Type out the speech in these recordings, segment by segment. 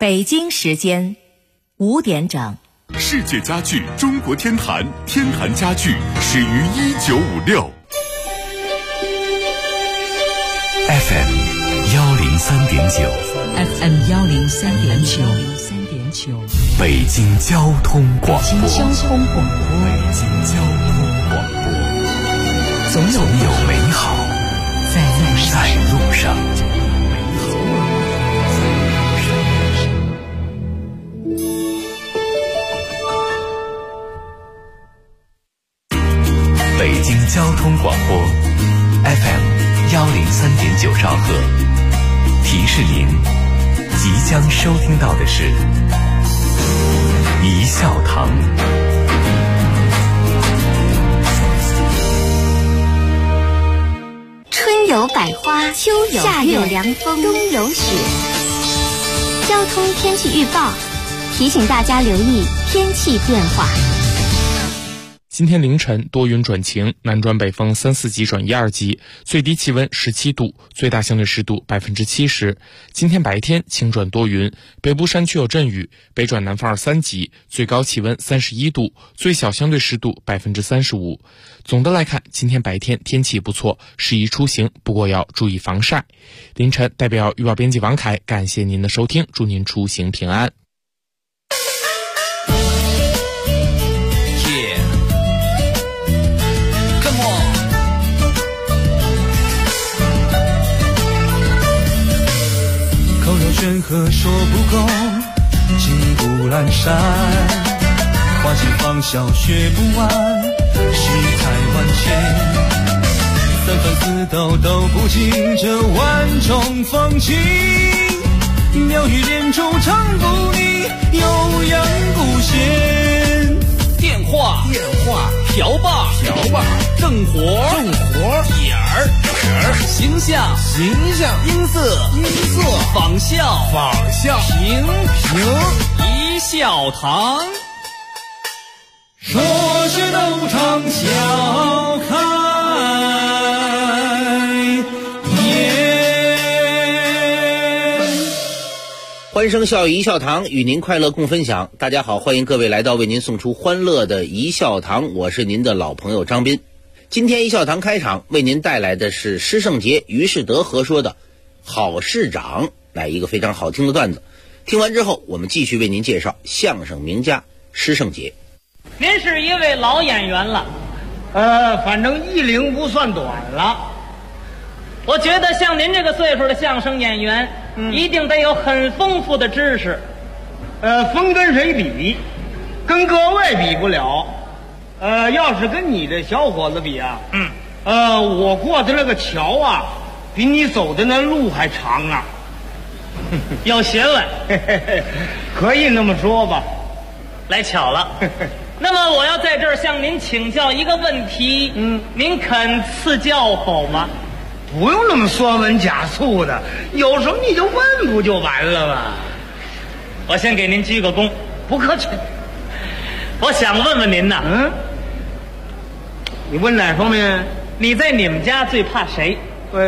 北京时间5点整。 世界家具中国天坛，天坛家具始于1956。FM 103.9 FM 103.9， 北京交通广播。 北京交通广播， 北京交通广播， 总有美好在路上。北京交通广播 FM 103.9兆赫，提示您即将收听到的是一笑堂。 春有百花，秋有夏有凉风，冬有雪。交通天气预报提醒大家留意天气变化。 今天凌晨多云转晴，南转北风3、4级转1、2级，最低气温17度，最大相对湿度70%。今天白天晴转多云，北部山区有阵雨，北转南风2、3级，最高气温31度，最小相对湿度35%。总的来看，今天白天天气不错，适宜出行，不过要注意防晒。凌晨代表预报编辑王凯，感谢您的收听，祝您出行平安。 口若悬河说不够，情不阑珊，花谢芳笑学不完，世态万千，三番四斗都不尽这万种风情，妙语连珠唱不腻，悠扬古弦。 电话瓢把正活点儿形象音色仿效平一笑堂， 说是斗场笑开颜。 欢声笑语一笑堂，与您快乐共分享。大家好，欢迎各位来到为您送出欢乐的一笑堂，我是您的老朋友张斌。今天一笑堂开场为您带来的是施圣杰、于士德合说的好市长，来一个非常好听的段子。听完之后，我们继续为您介绍相声名家施圣杰。 您是一位老演员了，反正艺龄不算短了。我觉得像您这个岁数的相声演员，一定得有很丰富的知识。分跟谁比？跟各位比不了。要是跟你这小伙子比啊，我过的那个桥啊，比你走的那路还长啊。有学问，可以那么说吧。来巧了。那么我要在这儿向您请教一个问题，您肯赐教否吗？不用那么说文假素的，有什么你就问不就完了吗？我先给您鞠个躬。不客气。我想问问您呐，你问哪方面？你在你们家最怕谁？对，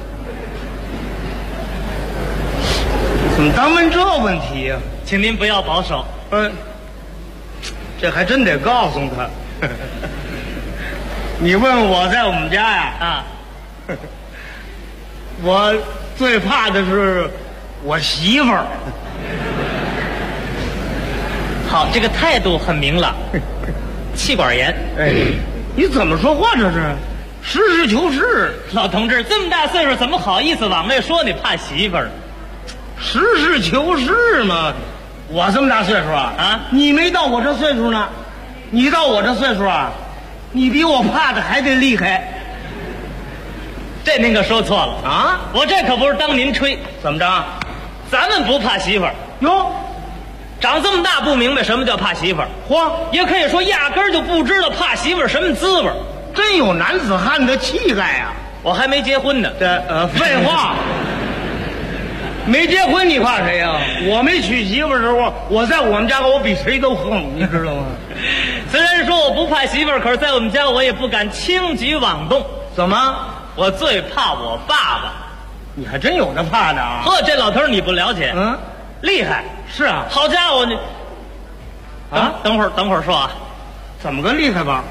怎么单问这问题呀？请您不要保守。这还真得告诉他。你问我在我们家呀？我最怕的是我媳妇儿。好，这个态度很明朗。气管炎。你怎么说话这是？实事求是。老同志这么大岁数，怎么好意思往外说你怕媳妇儿？实事求是嘛。我这么大岁数啊，你没到我这岁数呢。你到我这岁数啊，你比我怕的还得厉害。这您可说错了啊！我这可不是当您吹。怎么着？咱们不怕媳妇儿哟。长这么大不明白什么叫怕媳妇儿，嚯，也可以说压根儿就不知道怕媳妇儿什么滋味儿，真有男子汉的气概啊！我还没结婚呢。废话，没结婚你怕谁呀？我没娶媳妇儿的时候，我在我们家我比谁都横，你知道吗？虽然说我不怕媳妇儿，可是在我们家我也不敢轻举妄动。怎么？我最怕我爸爸。你还真有那怕的啊！呵，这老头儿你不了解。 厉害。 是啊， 好家伙，你等会儿说啊， 怎么个厉害吧？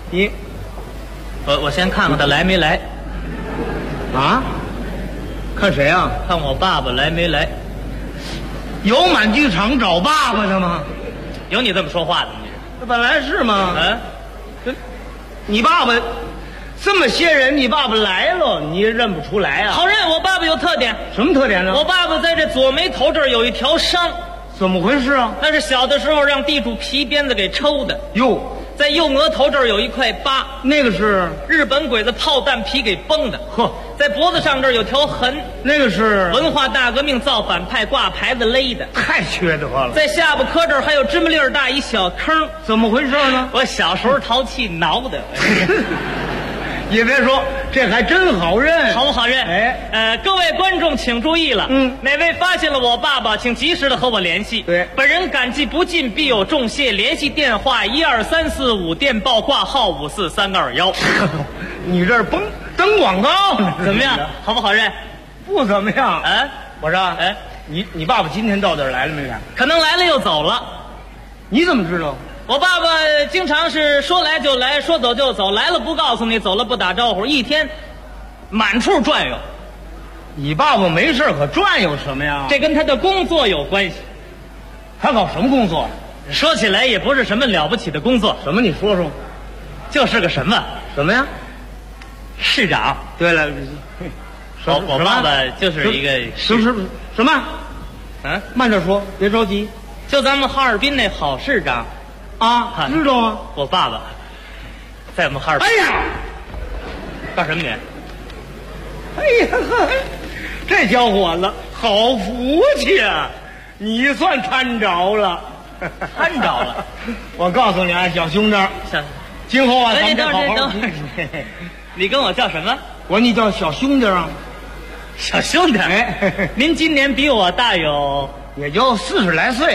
我先看看他来没来啊？看谁啊？ 看我爸爸来没来？ 有满剧场找爸爸的吗？ 有你这么说话的？ 这本来是吗？你爸爸这么些人，你爸爸来了，你也认不出来啊？ 好认，我爸爸有特点。 什么特点呢？ 我爸爸在这左眉头这儿有一条伤。 怎么回事啊？ 那是小的时候让地主皮鞭子给抽的。 哟， 在右额头这儿有一块疤， 那个是日本鬼子炮弹皮给崩的。 呵， 在脖子上这儿有条痕， 那个是文化大革命造反派挂牌子勒的。 太缺德了。 在下巴颏这儿还有芝麻粒儿大一小坑， 怎么回事呢？ 我小时候淘气挠的。 也别说，这还真好认， 好不好认？各位观众请注意了，哪位发现了我爸爸，请及时的和我联系。 对， 本人感激不尽，必有重谢。联系电话12345，电报挂号54321。 你这儿登广告怎么样？好不好认？ 不怎么样。我说，你爸爸今天到这儿来了没来？ 可能来了又走了。 你怎么知道？ 我爸爸经常是说来就来，说走就走，来了不告诉你，走了不打招呼，一天满处转悠。 你爸爸没事可转悠什么呀？ 这跟他的工作有关系。 他搞什么工作？ 说起来也不是什么了不起的工作。 什么？你说说。 就是个什么？ 什么呀？ 市长。 对了， 我爸爸就是一个什么？慢点说，别着急。 就咱们哈尔滨那好市长。 啊，知道啊， 我爸爸在我们哈尔滨。 哎呀， 干什么你？ 哎呀呵，这小伙子好福气啊！你算摊着了， 摊着了。 我告诉你啊，小兄弟，今后啊，咱们得好好。 你跟我叫什么？ 我说你叫小兄弟啊， 小兄弟。您今年比我大有也就40来岁。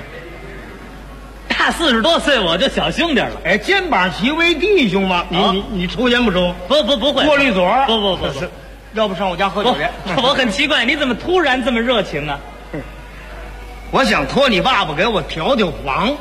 大40多岁我就小兄弟了。 肩膀齐为弟兄嘛。你抽烟不抽？ 不会。 过滤嘴？ 不， 要不上我家喝酒去？ 我很奇怪，你怎么突然这么热情啊？ 我想托你爸爸给我调房，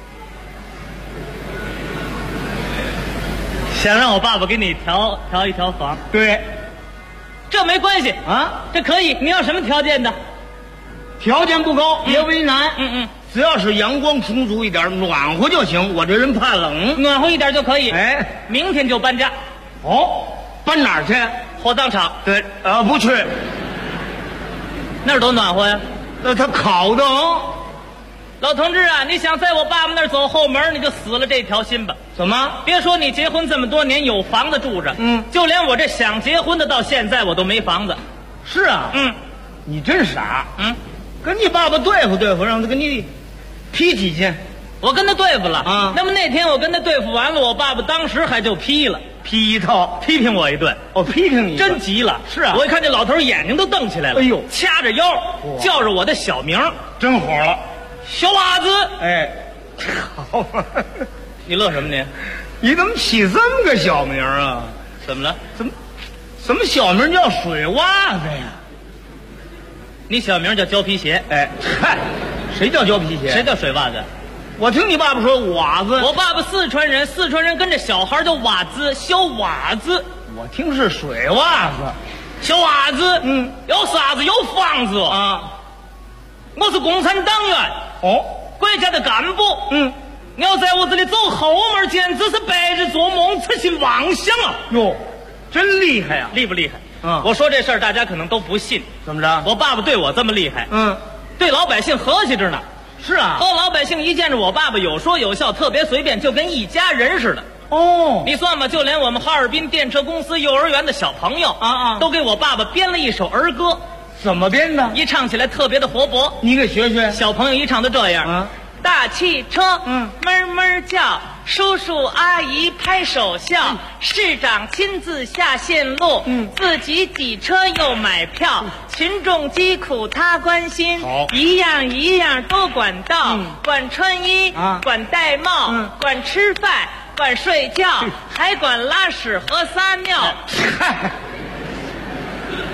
想让我爸爸给你调一调房。 对， 这没关系啊， 这可以。你要什么条件的？ 条件不高，别为难。只要是阳光充足一点，暖和就行。我这人怕冷， 暖和一点就可以。明天就搬家。 哦，搬哪儿去？ 火葬场。 对，不去。 那儿多暖和呀。 那他烤的哦。 老同志啊，你想在我爸爸那儿走后门，你就死了这条心吧。 怎么？ 别说你结婚这么多年有房子住着，就连我这想结婚的到现在我都没房子。 是啊，你真傻。跟你爸爸对付对付，让他跟你批几去。 我跟他对付了啊。 那么那天我跟他对付完了，我爸爸当时还就批了， 批一套， 批评我一顿。 批评你， 真急了。 是啊， 我一看这老头眼睛都瞪起来了。 哎呦， 掐着腰叫着我的小名， 真火了， 小娃子。 好吧。 你乐什么你？ 你怎么起这么个小名啊？ 怎么了？ 怎么小名叫水袜子呀？ 你小名叫胶皮鞋。 嗨，谁叫胶皮鞋？ 谁叫水袜子？ 我听你爸爸说袜子。 我爸爸四川人，四川人跟着小孩叫袜子，小袜子。 我听是水袜子， 小袜子。有啥子？有房子啊！ 我是共产党员。国家的干部。你要在我这里走后门，简直是白日做梦，痴心妄想啊！ 哟，真厉害呀！ 厉不厉害？我说这事儿大家可能都不信。 怎么着？ 我爸爸对我这么厉害，对老百姓和气着呢。 是啊， 和老百姓一见着我爸爸有说有笑，特别随便，就跟一家人似的。你算吧，就连我们哈尔滨电车公司幼儿园的小朋友都给我爸爸编了一首儿歌。 怎么编的？ 一唱起来特别的活泼。 你给学学。 小朋友一唱都这样。大汽车，闷闷叫，叔叔阿姨拍手笑，市长亲自下线路，自己挤车又买票，群众疾苦他关心，一样一样都管到，管穿衣，管戴帽，管吃饭，管睡觉，还管拉屎和撒尿。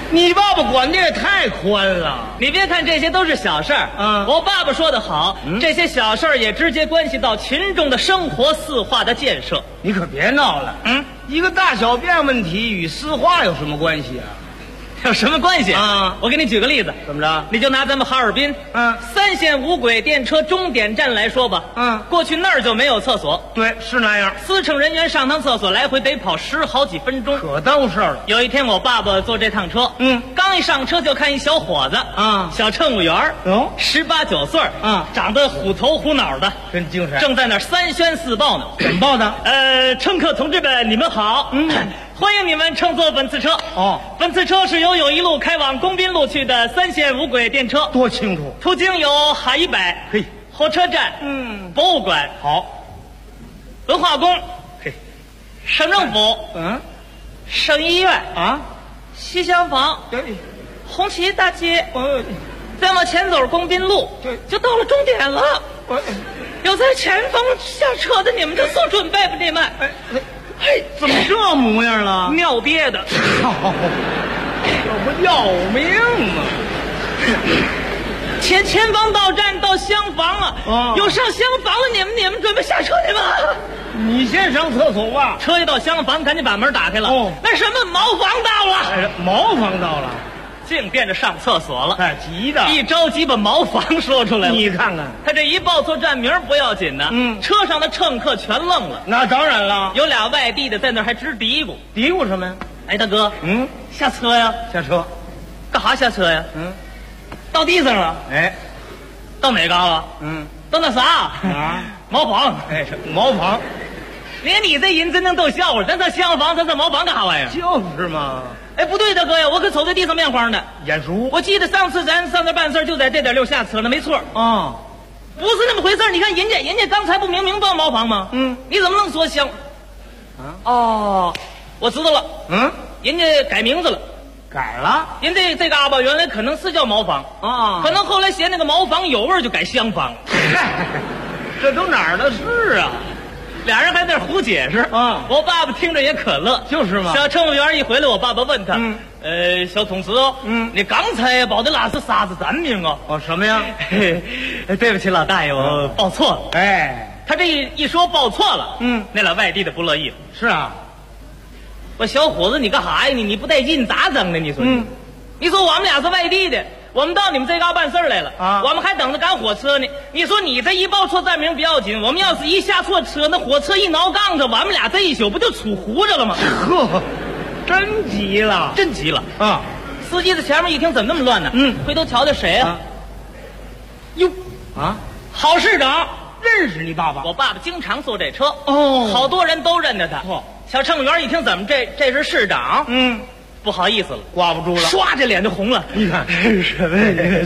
你爸爸管的也太宽了。 你别看这些都是小事儿，我爸爸说得好，这些小事儿也直接关系到群众的生活四化的建设。 你可别闹了，一个大小便问题与私化有什么关系啊？ 有什么关系啊？我给你举个例子， 怎么着？ 你就拿咱们哈尔滨三线无轨电车终点站来说吧，过去那儿就没有厕所， 对，是那样， 司乘人员上趟厕所来回得跑10好几分钟， 可耽误事儿了。 有一天我爸爸坐这趟车，刚一上车就看一小伙子小乘务员，18、19岁长得虎头虎脑的， 真精神， 正在那儿3宣4报呢。 怎么报的？ 乘客同志们，你们好，欢迎你们乘坐本次车。本次车是由友谊路开往工滨路去的3线无轨电车。 多清楚。 途经有哈一百，火车站，博物馆， 好， 文化宫，省政府，省医院西厢房，红旗大街，再往前走工滨路，就到了终点了。有在前方下车的，你们就做准备吧，你们。 怎么这模样了？ 尿憋的， 这不要命吗？ 前方到站到厢房有上厢房的，你们准备下车去吧。 你先上厕所吧。 车一到厢房，赶紧把门打开了。那什么茅房到了， 茅房到了， 净变着上厕所了。 急的， 一着急把茅房说出来了。 你看看， 他这一报错站名不要紧呢，车上的乘客全愣了。 那当然了， 有俩外地的在那还直嘀咕， 嘀咕什么呀？ 哎，大哥，下车呀？ 下车， 干哈下车呀？到地上了。到哪嘎了？到那啥茅房。 茅房。 连你这人真能逗笑话，咱这厢房，咱这茅房干啥玩意儿？ 就是嘛。 哎，不对，大哥呀，我可瞅这地上面黄的， 眼熟。 我记得上次咱上那办事就在这点溜下车了，没错。不是那么回事。你看人家刚才不明明到茅房吗？你怎么能说厢？我知道了。人家改名字了。 改了？ 人这嘎巴原来可能是叫茅房可能后来嫌那个茅房有味就改厢房。 这都哪儿的事啊？ 俩人还在那胡解释我爸爸听着也可乐。 就是嘛。 小乘务员一回来，我爸爸问他，小同志你刚才报的那是啥子站名啊？ 什么呀？ 对不起老大爷，我报错了。他这一说报错了，那俩外地的不乐意了。 是啊， 我小伙子你干啥呀？你不带劲咋整的？你说你说我们俩是外地的，我们到你们这嘎办事来了我们还等着赶火车呢。你说你这一报错站名不要紧，我们要是一下错车，那火车一挠杠子，我们俩这一宿不就杵糊着了吗？ 呵，真急了， 真急了司机在前面一听怎么那么乱呢？回头瞧瞧谁啊？哟郝市长。 认识你爸爸？ 我爸爸经常坐这车好多人都认得他。小乘务员一听怎么这是市长？不好意思了， 挂不住了， 唰这脸就红了。 你看什么呀？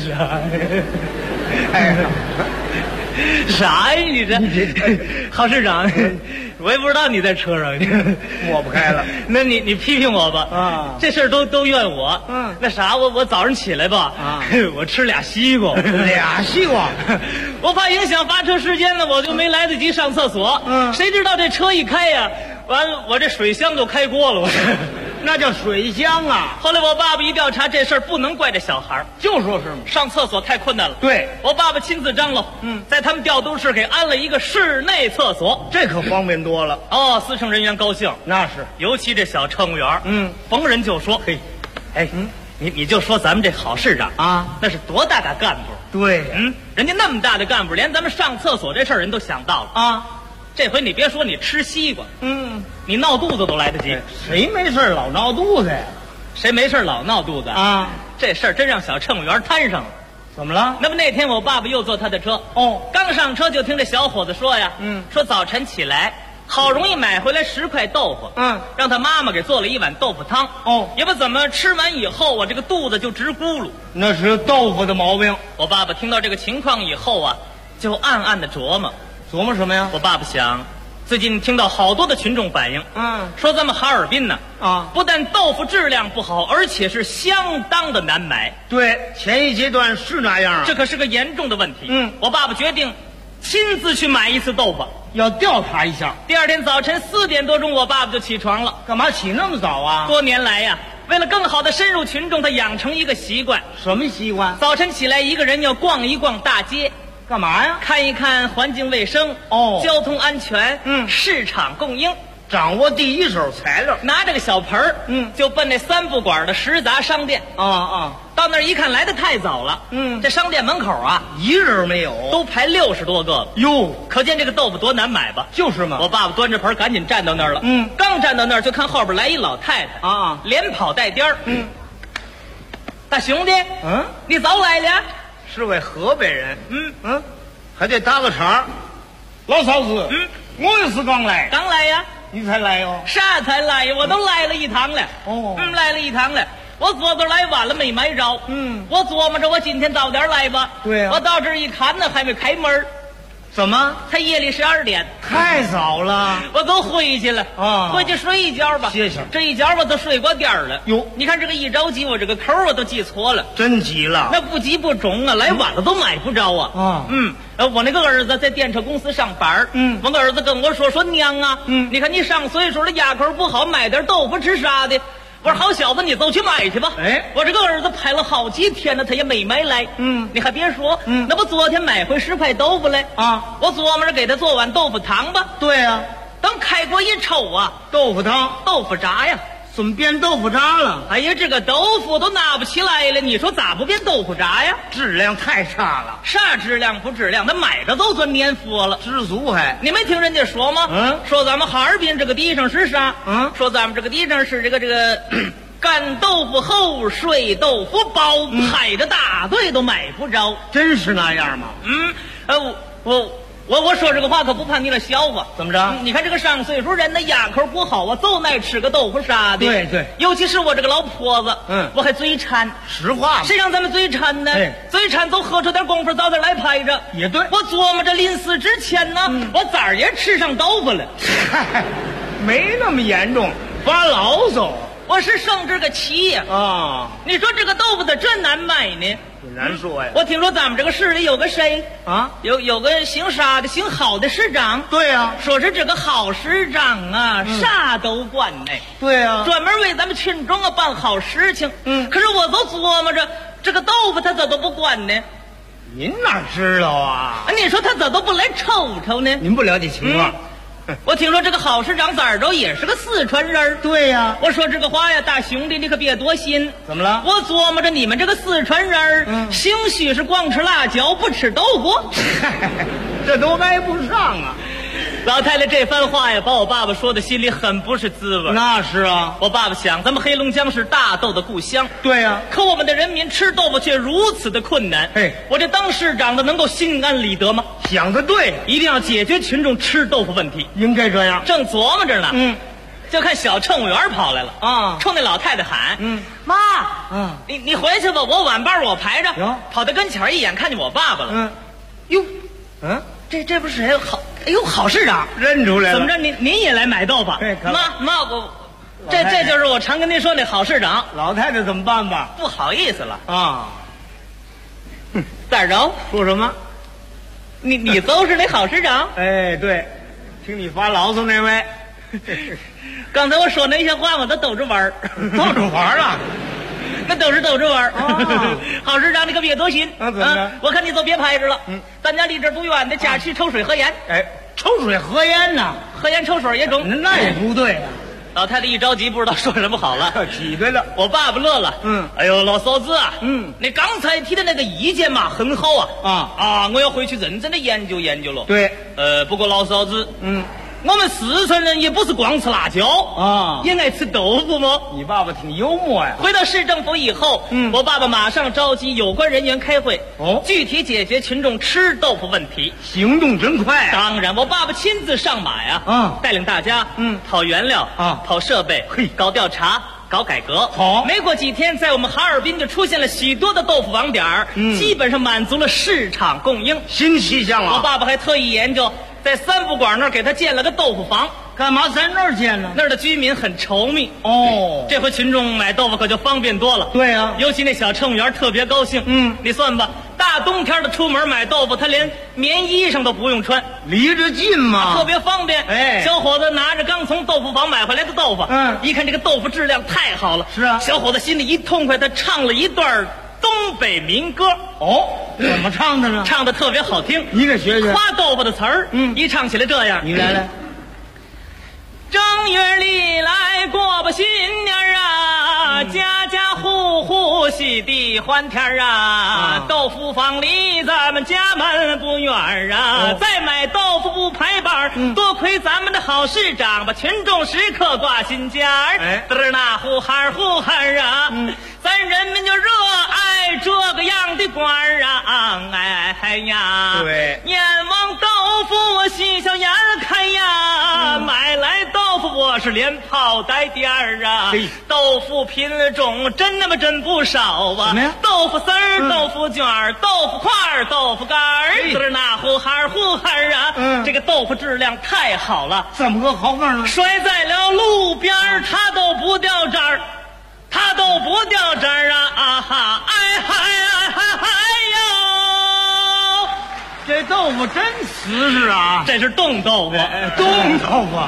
啥呀你这？郝市长，我也不知道你在车上， 抹不开了。 那你批评我吧这事儿都怨我。那啥，我早上起来吧我吃俩西瓜， 俩西瓜， 我怕影响发车时间呢，我就没来得及上厕所。谁知道这车一开呀，完了我这水箱就开锅了。 那叫水箱啊！ 后来我爸爸一调查这事儿，不能怪这小孩， 就说是嘛， 上厕所太困难了。 对， 我爸爸亲自张罗，在他们调度室给安了一个室内厕所， 这可方便多了。 司乘人员高兴， 那是， 尤其这小乘务员，逢人就说，你就说咱们这郝市长那是多大的干部？ 对， 人家那么大的干部，连咱们上厕所这事儿人都想到了这回你别说你吃西瓜，你闹肚子都来得及。 谁没事老闹肚子呀？ 谁没事老闹肚子这事儿真让小乘务员摊上了。 怎么了？ 那么那天我爸爸又坐他的车刚上车就听这小伙子说呀，说早晨起来好容易买回来10块豆腐，让他妈妈给做了一碗豆腐汤也不怎么吃完以后我这个肚子就直咕噜， 那是豆腐的毛病。 我爸爸听到这个情况以后就暗暗的琢磨什么呀？ 我爸爸想，最近听到好多的群众反映，说咱们哈尔滨呢，不但豆腐质量不好，而且是相当的难买。 对，前一阶段是那样这可是个严重的问题。我爸爸决定亲自去买一次豆腐， 要调查一下。 第二天早晨4点多钟，我爸爸就起床了。 干嘛起那么早啊？ 多年来呀， 为了更好的深入群众，他养成一个习惯。 什么习惯？ 早晨起来，一个人要逛一逛大街， 干嘛呀？ 看一看环境卫生，交通安全，市场供应， 掌握第一手材料。 拿着个小盆儿，就奔那三不管的食杂商店。到那儿一看，来的太早了。这商店门口啊， 一人没有， 都排60多个了。 哟， 可见这个豆腐多难买吧？ 就是嘛。 我爸爸端着盆赶紧站到那儿了。刚站到那儿，就看后边来一老太太啊， 连跑带颠儿。大兄弟，你早来了？ 是位河北人。还得搭个茬。老嫂子，我也是刚来。 刚来呀？ 你才来哟？ 啥才来呀？我都来了一趟了。来了一趟了。我昨天来晚了，没买着。我琢磨着我今天早点来吧。 对呀。 我到这儿一看呢，还没开门。 怎么？ 才夜里12点， 太早了。 我都回去了回去睡一觉吧。 谢谢。 这一觉我都睡过点儿了。 哟， 你看这个一着急，我这个口我都记错了。 真急了。 那不急不中啊，来晚了都买不着啊。我那个儿子在电车公司上班。我个儿子跟我说娘啊，你看你上岁数了，牙口不好，买点豆腐吃啥的。我说好小子，你走去买去吧。我这个儿子排了好几天了，他也没买来。你还别说，那不昨天买回10块豆腐来啊？我琢磨着给他做碗豆腐汤吧。 对呀。 等开锅一抽啊， 豆腐汤、 豆腐渣呀。 怎么变豆腐渣了？ 哎呀，这个豆腐都拿不起来了，你说咋不变豆腐渣呀？ 质量太差了。 啥质量不质量？那买着都算年佛了， 知足还。 你没听人家说吗？说咱们哈尔滨这个地上是啥？说咱们这个地上是这个干豆腐厚，水豆腐薄，排着大队都买不着。 真是那样吗？ 我说这个话可不怕你了笑话。 怎么着？ 你看这个上岁数人的牙口不好啊，就爱吃个豆腐啥的。 对对， 尤其是我这个老婆子，我还嘴馋。 实话嘛。 谁让咱们嘴馋呢？嘴馋都喝出点功夫，早点来排着。 也对。 我琢磨着临死之前呢，我崽儿也吃上豆腐了。 没那么严重，发牢骚。 我是生这个气呀！你说这个豆腐它真难买呢？ 挺难说呀。 我听说咱们这个市里有个谁啊？ 有个姓沙的，姓郝的市长。 对呀。 说是这个郝市长啊，啥都管呢。 对呀。 专门为咱们群众啊办好事情。可是我都琢磨着，这个豆腐他咋都不管呢？ 您哪知道啊？ 你说他咋都不来瞅瞅呢？ 您不了解情况。 我听说这个郝市长崽儿都也是个四川人。 对呀。 我说这个话呀，大兄弟你可别多心。 怎么了？ 我琢磨着你们这个四川人，兴许是光吃辣椒不吃豆腐。 这都挨不上啊。 老太太这番话呀，把我爸爸说的心里很不是滋味。 那是啊。 我爸爸想，咱们黑龙江是大豆的故乡。 对呀。 可我们的人民吃豆腐却如此的困难。我这当市长的能够心安理得吗？ 想得对， 一定要解决群众吃豆腐问题。 应该这样。 正琢磨着呢，就看小乘务员跑来了啊，冲那老太太喊：“妈，你回去吧，我晚班我排着。”跑到跟前一眼看见我爸爸了。哟，这不是谁？郝市长认出来了。 怎么着？您也来买豆腐？妈，这就是我常跟您说那郝市长。 老太太怎么办吧？ 不好意思了啊。 大柔说什么？ 你都是那郝市长？ 哎，对，听你发牢骚那位。 刚才我说那些话，我都逗着玩儿。 逗着玩啊？ 那都是逗着玩儿。郝市长，你可别多心。 怎么着？ 我看你都别排着了。咱家离这不远的家去抽水喝盐。 抽水喝烟呢？ 喝烟抽水也中。 那也不对啊。 老太太一着急，不知道说什么好了， 挤兑了。 我爸爸乐了。哎呦，老嫂子啊，你刚才提的那个意见嘛，很好啊。我要回去认真的研究研究了。 对。 不过老嫂子，我们四川人也不是光吃辣椒啊，也爱吃豆腐吗？ 你爸爸挺幽默呀。 回到市政府以后，我爸爸马上召集有关人员开会，具体解决群众吃豆腐问题。 行动真快。 当然，我爸爸亲自上马呀，带领大家跑原料跑设备，搞调查。搞改革好， 没过几天，在我们哈尔滨就出现了许多的豆腐网点基本上满足了市场供应， 新气象啊！ 我爸爸还特意研究，在三不管那儿给他建了个豆腐房。 干嘛在那儿建呢？ 那儿的居民很稠密这回群众买豆腐可就方便多了。 对啊， 尤其那小乘务员特别高兴。你算吧，大大冬天的出门买豆腐，他连棉衣裳都不用穿， 离着近嘛， 特别方便。 哎， 小伙子拿着刚从豆腐坊买回来的豆腐，一看这个豆腐质量太好了， 是啊， 小伙子心里一痛快，他唱了一段东北民歌。 哦，怎么唱的呢？ 唱的特别好听， 你给学学。 夸豆腐的词儿，一唱起来这样， 你来来。 正月里来过吧新年啊，家家户户喜地欢天啊，豆腐坊离咱们家门不远啊，再买豆腐不排班，多亏咱们的好市长把群众时刻挂心尖儿，嘚那呼喊呼喊啊，咱人民就热爱这个样的官儿啊，哎呀， 对， 眼望豆腐我喜笑颜开呀，买来豆腐我是连泡带点儿啊，豆腐品种真那么真不少啊，豆腐丝儿、豆腐卷儿、豆腐块儿、豆腐干儿，嘚那呼喊呼喊啊，这个豆腐质量太好了， 怎么个好法呢？ 摔在了路边它都不掉渣儿，它都不掉渣儿啊哈，哎嗨哎嗨嗨哟！ 这豆腐真瓷实啊！ 这是冻豆腐， 冻豆腐。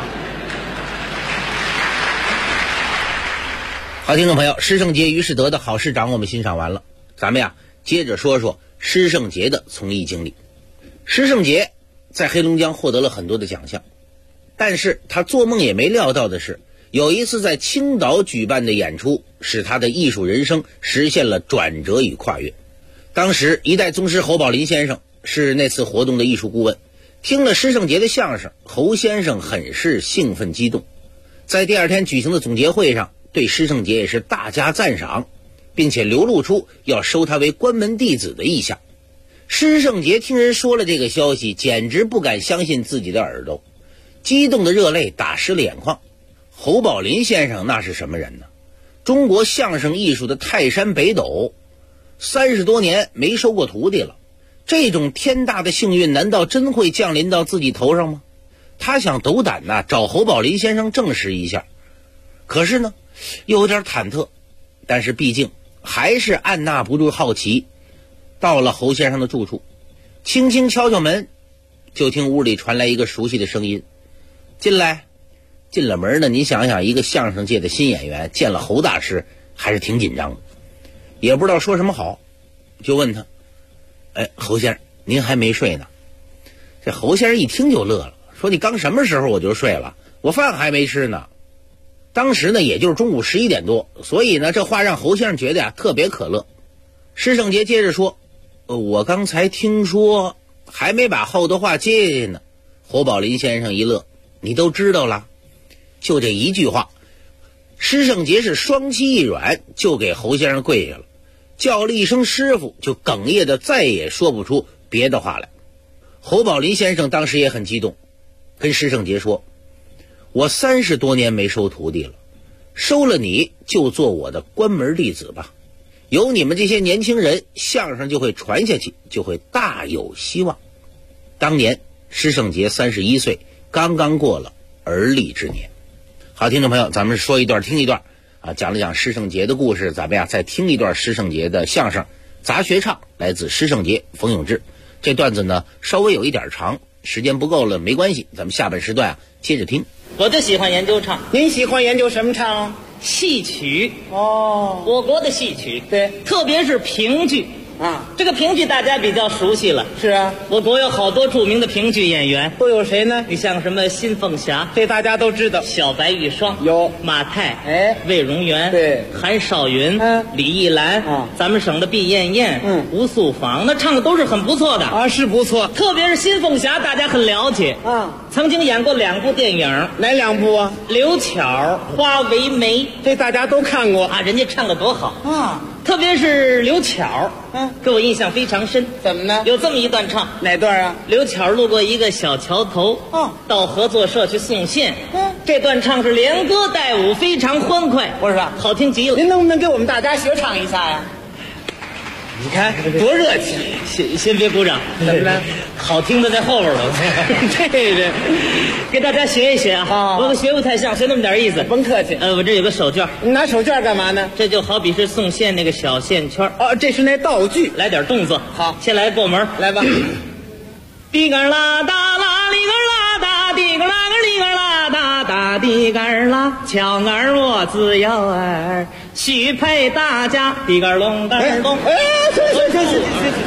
好，听众朋友，施圣杰、于世德的好市长我们欣赏完了，咱们呀接着说说施圣杰的从艺经历。施圣杰在黑龙江获得了很多的奖项，但是他做梦也没料到的是，有一次在青岛举办的演出使他的艺术人生实现了转折与跨越。当时一代宗师侯宝林先生是那次活动的艺术顾问，听了施圣杰的相声，侯先生很是兴奋激动，在第二天举行的总结会上对施圣杰也是大加赞赏，并且流露出要收他为关门弟子的意向。施圣杰听人说了这个消息，简直不敢相信自己的耳朵，激动的热泪打湿了眼眶。侯宝林先生那是什么人呢？中国相声艺术的泰山北斗，30多年没收过徒弟了，这种天大的幸运难道真会降临到自己头上吗？他想斗胆呐，找侯宝林先生证实一下，可是呢有点忐忑，但是毕竟还是按捺不住好奇，到了侯先生的住处，轻轻敲敲门，就听屋里传来一个熟悉的声音：进来。进了门呢，你想想，一个相声界的新演员见了侯大师还是挺紧张的，也不知道说什么好，就问他：哎，侯先生您还没睡呢？这侯先生一听就乐了，说你刚什么时候我就睡了，我饭还没吃呢。当时呢也就是中午11点多，所以呢这话让侯先生觉得呀特别可乐。施圣杰接着说：我刚才听说，还没把后头话接下去呢。侯宝林先生一乐：你都知道了？就这一句话，施圣杰是双膝一软，就给侯先生跪下了，叫了一声师傅，就哽咽的再也说不出别的话来。侯宝林先生当时也很激动，跟施圣杰说：我30多年没收徒弟了，收了你就做我的关门弟子吧，有你们这些年轻人，相声就会传下去，就会大有希望。当年施圣杰31岁，刚刚过了而立之年。好，听众朋友，咱们说一段听一段啊，讲了讲施圣杰的故事，咱们呀再听一段施圣杰的相声杂学唱，来自施圣杰、冯永志。这段子呢稍微有一点长，时间不够了没关系，咱们下半时段接着听。 我就喜欢研究唱。 您喜欢研究什么唱？ 戏曲。 哦， 我国的戏曲， 对， 特别是评剧啊。 这个评剧大家比较熟悉了。 是啊， 我国有好多著名的评剧演员， 都有谁呢？ 你像什么辛凤霞， 这大家都知道。 小白玉霜有， 马太， 哎， 魏荣元， 对， 韩少云，李义兰，咱们省的毕艳艳，吴素芳，那唱的都是很不错的啊，是不错。 特别是辛凤霞，大家很了解啊， 曾经演过2部电影。 哪2部啊？ 刘巧、花为媒， 这大家都看过啊，人家唱的多好啊！ 特别是刘巧，给我印象非常深。 怎么呢？ 有这么一段唱。 哪段啊？ 刘巧路过一个小桥头，到合作社去送线。这段唱是连歌带舞，非常欢快， 不是吧？ 好听极了。 您能不能给我们大家学唱一下呀？ 你看多热情！ 先别鼓掌， 怎么了？ 好听的在后边了。 这给大家学一学啊！我可学不太像，学那么点意思。 甭客气。 我这有个手绢。 你拿手绢干嘛呢？ 这就好比是送线那个小线圈。 哦，这是那道具。 来点动作。 好， 先来过门， 来吧。 滴个啦哒啦，哩个啦哒，滴个啦个哩个啦哒哒，滴个啦，巧儿我自幼儿，许配大家，滴个隆个隆。 行。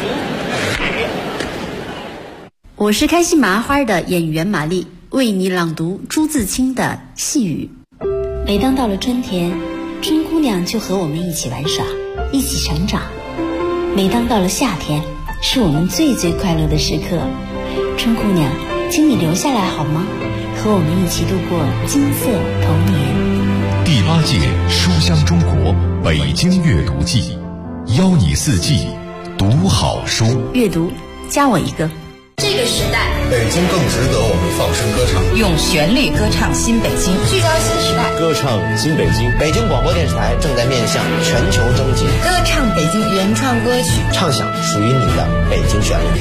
我是开心麻花的演员玛丽，为你朗读朱自清的细雨。 每当到了春天，春姑娘就和我们一起玩耍，一起成长。每当到了夏天，是我们最快乐的时刻。春姑娘，请你留下来好吗？和我们一起度过金色童年。 第8届书香中国北京阅读季，邀你四季读好书。 阅读，加我一个。 这个时代， 北京更值得我们放声歌唱， 用旋律歌唱新北京，聚焦新时代， 歌唱新北京。 北京广播电视台正在面向全球征集， 歌唱北京原创歌曲， 唱响属于你的北京旋律。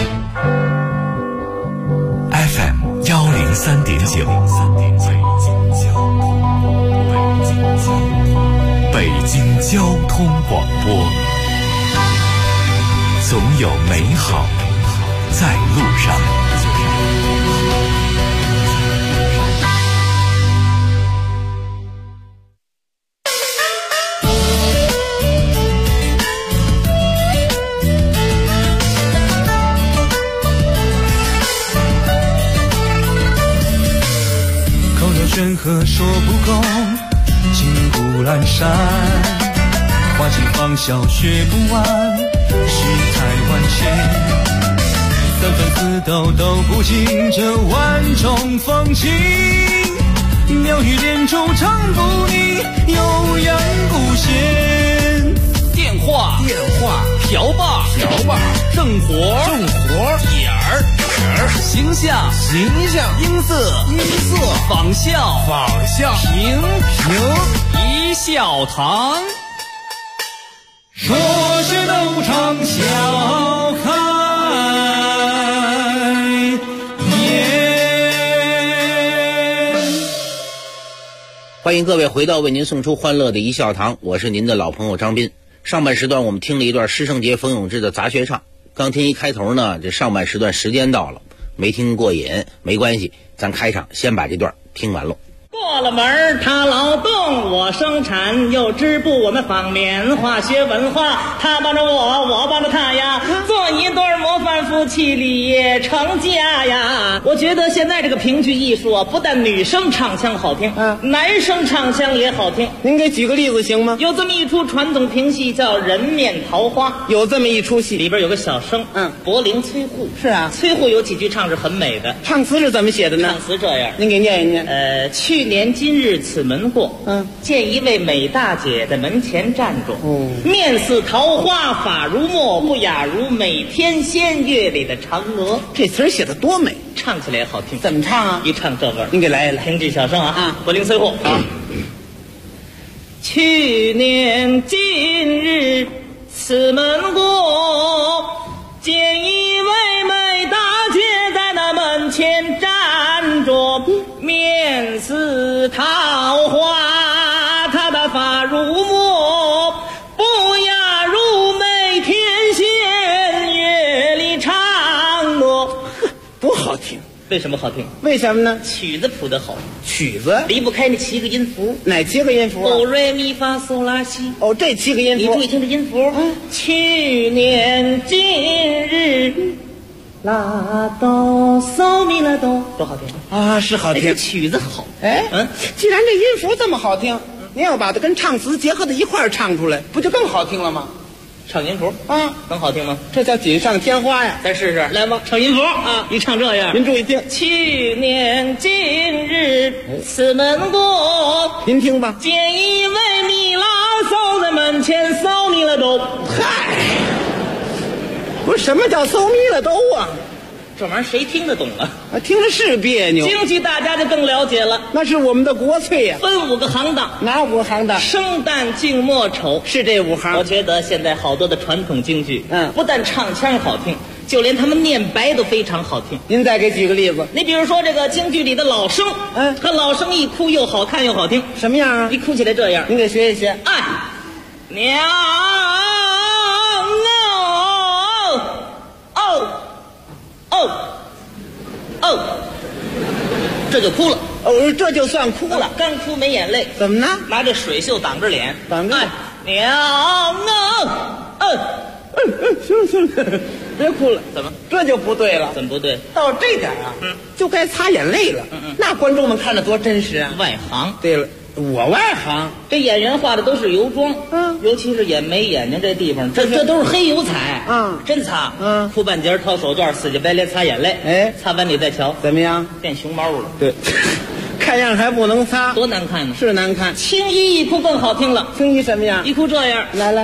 FM 103.9，北京交通广播，总有美好在路上。 口若悬河说不够，金谷阑珊，花期芳笑学不完，世态万千。三分四斗都不尽这万种风情，妙语连珠唱不腻，悠扬古弦。 电话瓢把正活眼儿形象音色仿效评一笑堂。 说是都唱笑开欢迎各位回到为您送出欢乐的一笑堂，我是您的老朋友张斌。上半时段我们听了一段师胜节冯永志的杂学唱，刚听一开头呢，这上半时段时间到了，没听过瘾没关系，咱开场先把这段听完喽。 过了门他劳动我生产，又织布我们纺棉花，学文化他帮着我帮着他呀，做一对模范夫妻立业成家呀。我觉得现在这个评剧艺术啊，不但女生唱腔好听，男生唱腔也好听。 您给举个例子行吗？ 有这么一出传统评戏叫《人面桃花》， 有这么一出戏， 里边有个小生，柏林崔护。 是啊， 崔护有几句唱是很美的。 唱词是怎么写的呢？ 唱词这样， 您给念一念。 去年今日此门过，见一位美大姐在门前站着，面似桃花，发如墨，不亚如每天仙月里的嫦娥。 这词写的多美， 唱起来也好听。 怎么唱啊？ 一唱这个， 您给来一来。 评剧小生啊，柏林崔护。去年今日此门过，见一位美大姐在那门前站着，面似桃花，她的发如墨，不亚如每天仙月里嫦娥。 多好听！ 为什么好听？ 为什么呢？ 曲子谱得好， 曲子离不开那7个音符。 哪7个音符？ 哆来咪发嗦拉西。 哦，这7个音符。 你注意听这音符。去年今日拉哆嗦咪拉哆，多好听啊！是好听， 这曲子好。 既然这音符这么好听，您要把它跟唱词结合在一块儿唱出来，不就更好听了吗？ 唱音符能好听吗？ 这叫锦上添花呀！ 咱试试，来吧，唱音符啊！一唱这样， 您注意听。 去年今日此门过， 您听吧。 见一位米拉嗖在门前嗖咪了都。 嗨，不是什么叫嗖咪了都啊？ 这玩意儿谁听得懂啊？ 听着是别扭。 京剧大家就更了解了， 那是我们的国粹呀。 分5个行当， 哪5行当？ 生旦净末丑是这5行。 我觉得现在好多的传统京剧，不但唱腔好听，就连他们念白都非常好听。 您再给举个例子。 你比如说这个京剧里的老生，和老生一哭又好看又好听。 什么样啊？ 一哭起来这样， 您给学一学。 哎，娘这就哭了。 这就算哭了。 刚哭没眼泪， 怎么呢？ 拿这水袖挡着脸， 挡着。 娘行了，别哭了。 怎么？ 这就不对了。 怎么不对？ 到这点啊，就该擦眼泪了。那观众们看着多真实啊！ 外行。 对了，我外行。 这演员画的都是油妆，尤其是眼眉眼睛这地方，这都是黑油彩，真擦，哭半截掏手绢，死乞白赖擦眼泪， 哎， 擦完你再瞧， 怎么样？ 变熊猫了。 对，看样还不能擦， 多难看呢！ 是难看。 青衣一哭更好听了， 青衣什么样？ 一哭这样， 来。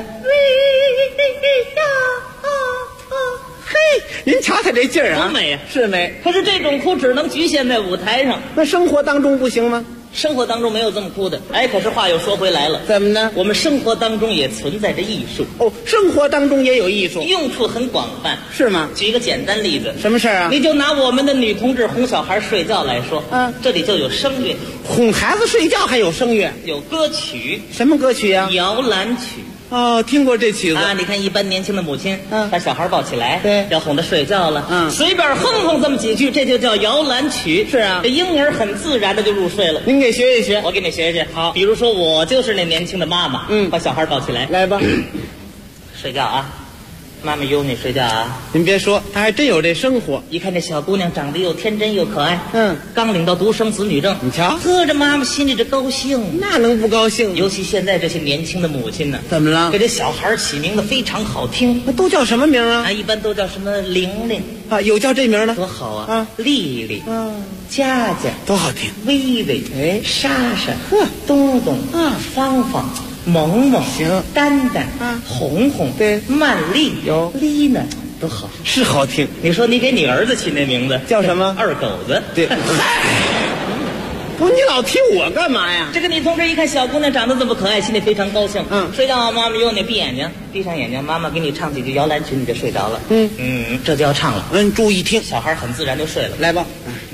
嘿，您瞧他这劲儿啊， 多美啊！ 是美。 可是这种哭只能局限在舞台上， 那生活当中不行吗？ 生活当中没有这么哭的。哎，可是话又说回来了， 怎么呢？ 我们生活当中也存在着艺术。 生活当中也有艺术， 用处很广泛， 是吗？ 举一个简单例子， 什么事儿啊？ 你就拿我们的女同志哄小孩睡觉来说，这里就有声乐。 哄孩子睡觉还有声乐？ 有歌曲。 什么歌曲啊？ 摇篮曲。 听过这曲子啊！你看，一般年轻的母亲，把小孩抱起来， 对， 要哄他睡觉了，随便哼这么几句，这就叫摇篮曲。 是啊， 这婴儿很自然的就入睡了。 您给学一学， 我给你学一学。 好， 比如说我就是那年轻的妈妈，把小孩抱起来， 来吧， 睡觉啊。妈妈有你睡觉啊！ 您别说，他还真有这生活。 一看这小姑娘长得又天真又可爱，刚领到独生子女证， 你瞧， 呵，这妈妈心里这高兴， 那能不高兴？ 尤其现在这些年轻的母亲呢， 怎么了？ 给这小孩起名字非常好听， 那都叫什么名啊？ 一般都叫什么玲玲啊，有叫这名的， 多好啊！丽丽，佳佳， 多好听。 微微，哎，莎莎，东东，芳芳。萌萌行， 丹丹，红红， 对， 曼丽有， 丽呢，都好， 是好听。 你说你给你儿子起那名字叫什么？ 二狗子。 对，不是你老提我干嘛呀？ 这个女同志一看小姑娘长得这么可爱，心里非常高兴。睡觉，妈妈用你闭眼睛，闭上眼睛，妈妈给你唱几句摇篮曲，你就睡着了。这就要唱了。 注意听， 小孩很自然就睡了。 来吧。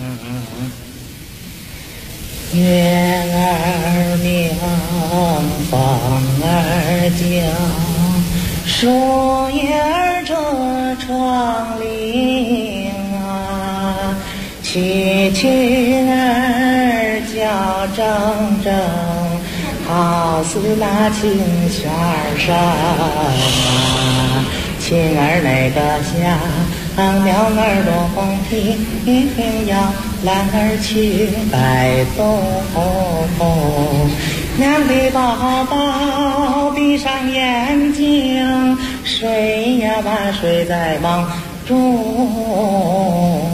月儿明，风儿静，树叶儿遮窗棂啊，蛐蛐儿叫铮铮，好似那琴弦声啊，琴儿那个响，鸟儿动听，摇篮儿曲摆动。娘的宝宝闭上眼睛，睡呀吧，睡在梦中。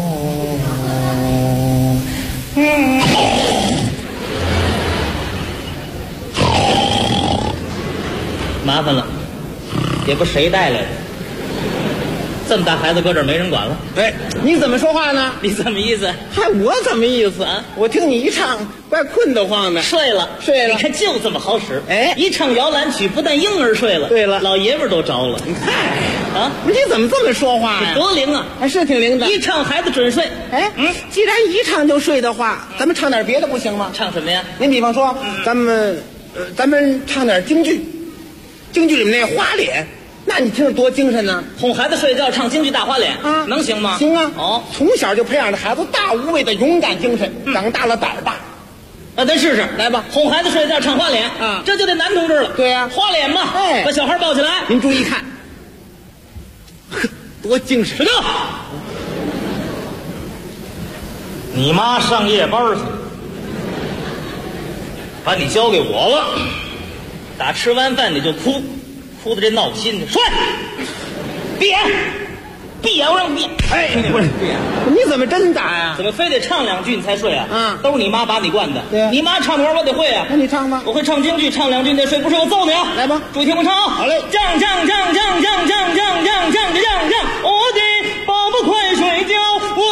麻烦了，也不谁带来的。这么大孩子搁这儿没人管了。 哎，你怎么说话呢？ 你怎么意思？ 嗨，我怎么意思啊？我听你一唱，怪困得慌的。 睡了。你看就这么好使。 哎， 一唱摇篮曲，不但婴儿睡了， 对了， 老爷们儿都着了。 嗨，啊，你怎么这么说话呀？ 多灵啊！ 还是挺灵的。 一唱孩子准睡。 哎，既然一唱就睡的话，咱们唱点别的不行吗？ 唱什么呀？ 您比方说，咱们唱点京剧，京剧里面那花脸。那你听着多精神呢！ 哄孩子睡觉唱京剧大花脸啊，能行吗？ 行啊！ 哦， 从小就培养着孩子大无畏的勇敢精神，长大了胆儿大。 咱试试， 来吧！ 哄孩子睡觉唱花脸啊，这就得男同志了。 对呀， 花脸嘛， 哎， 把小孩抱起来， 您注意看，呵，多精神！ 睡觉。你妈上夜班去了，把你交给我了。打吃完饭你就哭。哭的这闹心的，睡，闭眼，闭眼，我让你闭眼。 哎，不是闭眼，你怎么真打呀？ 怎么非得唱两句你才睡啊？都是你妈把你惯的。 对呀， 你妈唱的玩我得会啊。 那你唱吧。 我会唱京剧，唱两句你得睡，不睡我揍你啊！ 来吧， 注意听我唱啊！ 好嘞， 降降降降降降降降降降降，我的宝宝快睡觉，我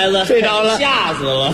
来了， 睡着了， 吓死了。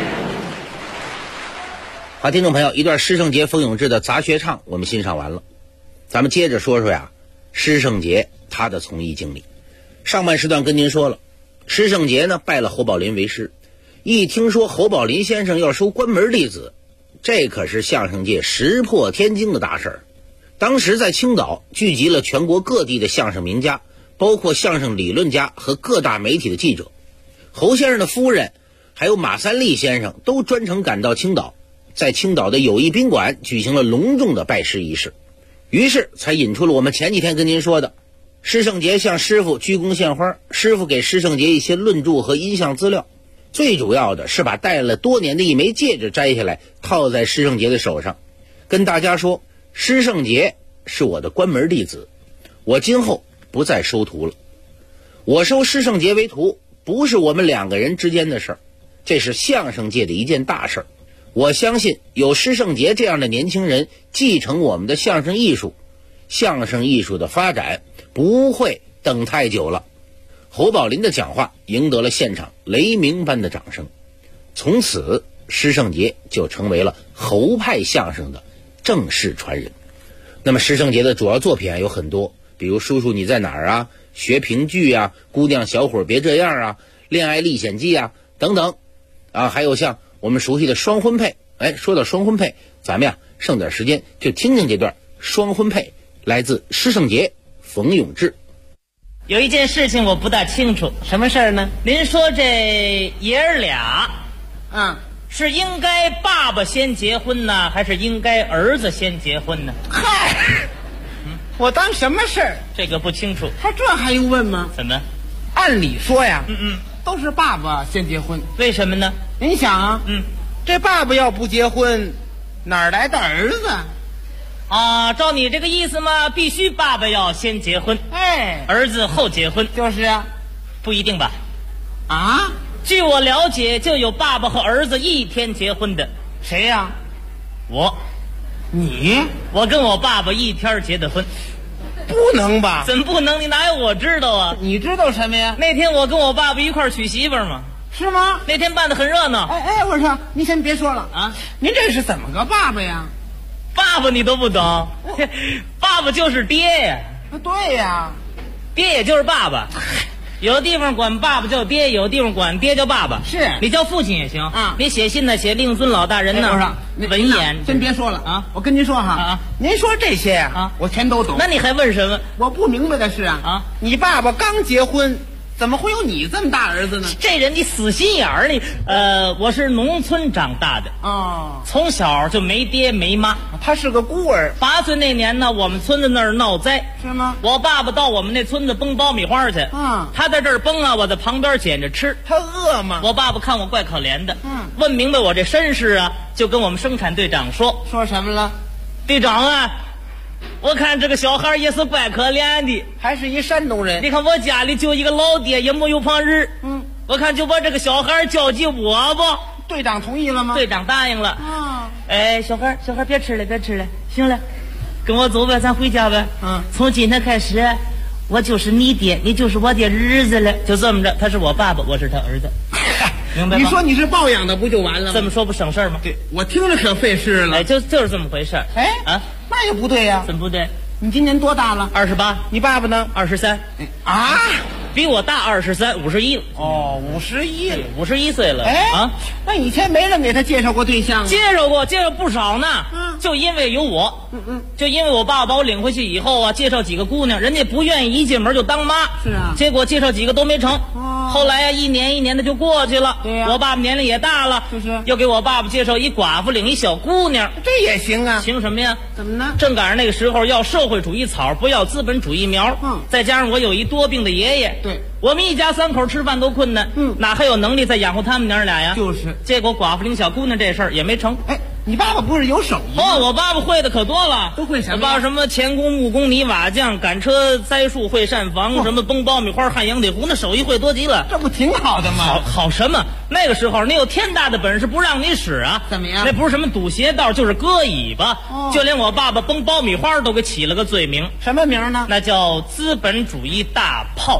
好，听众朋友，一段施圣杰、冯永志的杂学唱我们欣赏完了，咱们接着说说呀，施圣杰他的从艺经历。上半时段跟您说了，施圣杰呢拜了侯宝林为师，一听说侯宝林先生要收关门弟子，这可是相声界石破天惊的大事儿。当时在青岛聚集了全国各地的相声名家，包括相声理论家和各大媒体的记者。侯先生的夫人还有马三立先生都专程赶到青岛，在青岛的友谊宾馆举行了隆重的拜师仪式，于是才引出了我们前几天跟您说的，施圣杰向师傅鞠躬献花，师傅给施圣杰一些论著和音像资料，最主要的是把戴了多年的一枚戒指摘下来套在施圣杰的手上，跟大家说，施圣杰是我的关门弟子，我今后不再收徒了。我收施圣杰为徒，不是我们两个人之间的事儿，这是相声界的一件大事儿。我相信有施圣杰这样的年轻人继承我们的相声艺术，相声艺术的发展不会等太久了。侯宝林的讲话赢得了现场雷鸣般的掌声，从此施圣杰就成为了侯派相声的正式传人。那么施圣杰的主要作品有很多，比如叔叔你在哪儿啊，学评剧啊，姑娘小伙别这样啊，恋爱历险记啊等等啊，还有像我们熟悉的双婚配。说到双婚配，咱们呀剩点时间就听听这段双婚配，来自施圣杰、冯永志。 有一件事情我不大清楚， 什么事儿呢？ 您说这爷儿俩是应该爸爸先结婚呢，还是应该儿子先结婚呢？ 嗨，我当什么事儿？ 这个不清楚。 他这还用问吗？ 怎么？ 按理说呀，都是爸爸先结婚。 为什么呢？ 您想啊，这爸爸要不结婚，哪儿来的儿子？ 啊，照你这个意思嘛，必须爸爸要先结婚，儿子后结婚。 就是啊， 不一定吧？ 啊？ 据我了解，就有爸爸和儿子一天结婚的。 谁呀？ 我。 你？ 我跟我爸爸一天结的婚。 不能吧？ 怎么不能？你哪有我知道啊？ 你知道什么呀？ 那天我跟我爸爸一块儿娶媳妇儿嘛。 是吗？ 那天办得很热闹。 我说您先别说了啊，您这是怎么个爸爸呀？ 爸爸你都不懂，爸爸就是爹呀。 对呀， 爹也就是爸爸。有的地方管爸爸叫爹，有的地方管爹叫爸爸。 是你叫父亲也行啊。你写信呢，写令尊老大人呢，文言。 先别说了啊，我跟您说哈，您说这些呀，我全都懂。 那你还问什么？ 我不明白的是啊，你爸爸刚结婚，怎么会有你这么大儿子呢？ 这人你死心眼儿你。我是农村长大的从小就没爹没妈， 他是个孤儿。 8岁那年呢，我们村子那儿闹灾， 是吗？ 我爸爸到我们那村子崩苞米花去，他在这儿崩啊，我在旁边捡着吃。 他饿吗？ 我爸爸看我怪可怜的，问明白我这身世啊，就跟我们生产队长说什么了？ 队长啊，我看这个小孩也是怪可怜的， 还是一山东人。 你看我家里就一个老爹，也没有旁人。我看就把这个小孩交给我吧。 队长同意了吗？ 队长答应了。小孩别吃了，行了，跟我走呗，咱回家呗。从今天开始，我就是你爹，你就是我的儿子了。就这么着，他是我爸爸，我是他儿子。明白吗？ 你说你是抱养的不就完了吗？ 这么说不省事吗？ 对，我听着可费事了。 就是这么回事。 那也不对呀。 怎么不对？ 你今年多大了 ？28。 你爸爸呢 ？23。比我大23，51了。51岁了。 那以前没人给他介绍过对象？ 介绍不少呢。就因为有我，就因为我爸爸把我领回去以后啊，介绍几个姑娘，人家不愿意一进门就当妈。 是啊。 结果介绍几个都没成。后来呀，一年一年的就过去了。 对呀。 我爸爸年龄也大了，又给我爸爸介绍一寡妇领一小姑娘。 这也行啊。 行什么呀？ 怎么呢？ 正赶上那个时候要社会主义草，不要资本主义苗。再加上我有一多病的爷爷。 对， 我们一家3口吃饭都困难，哪还有能力再养活他们娘俩呀？ 就是， 结果寡妇领小姑娘这事儿也没成。 你爸爸不是有手艺吗？ 我爸爸会的可多了。 都会什么？ 我爸爸什么钳工、木工、泥瓦匠、赶车、栽树、会扇房，什么崩苞米花、焊羊腿壶，那手艺会多极了。 这不挺好的吗？ 好什么？那个时候你有天大的本事不让你使啊？ 怎么样？ 那不是什么堵鞋道，就是割尾巴。就连我爸爸崩苞米花都给起了个罪名。 什么名呢？ 那叫资本主义大炮。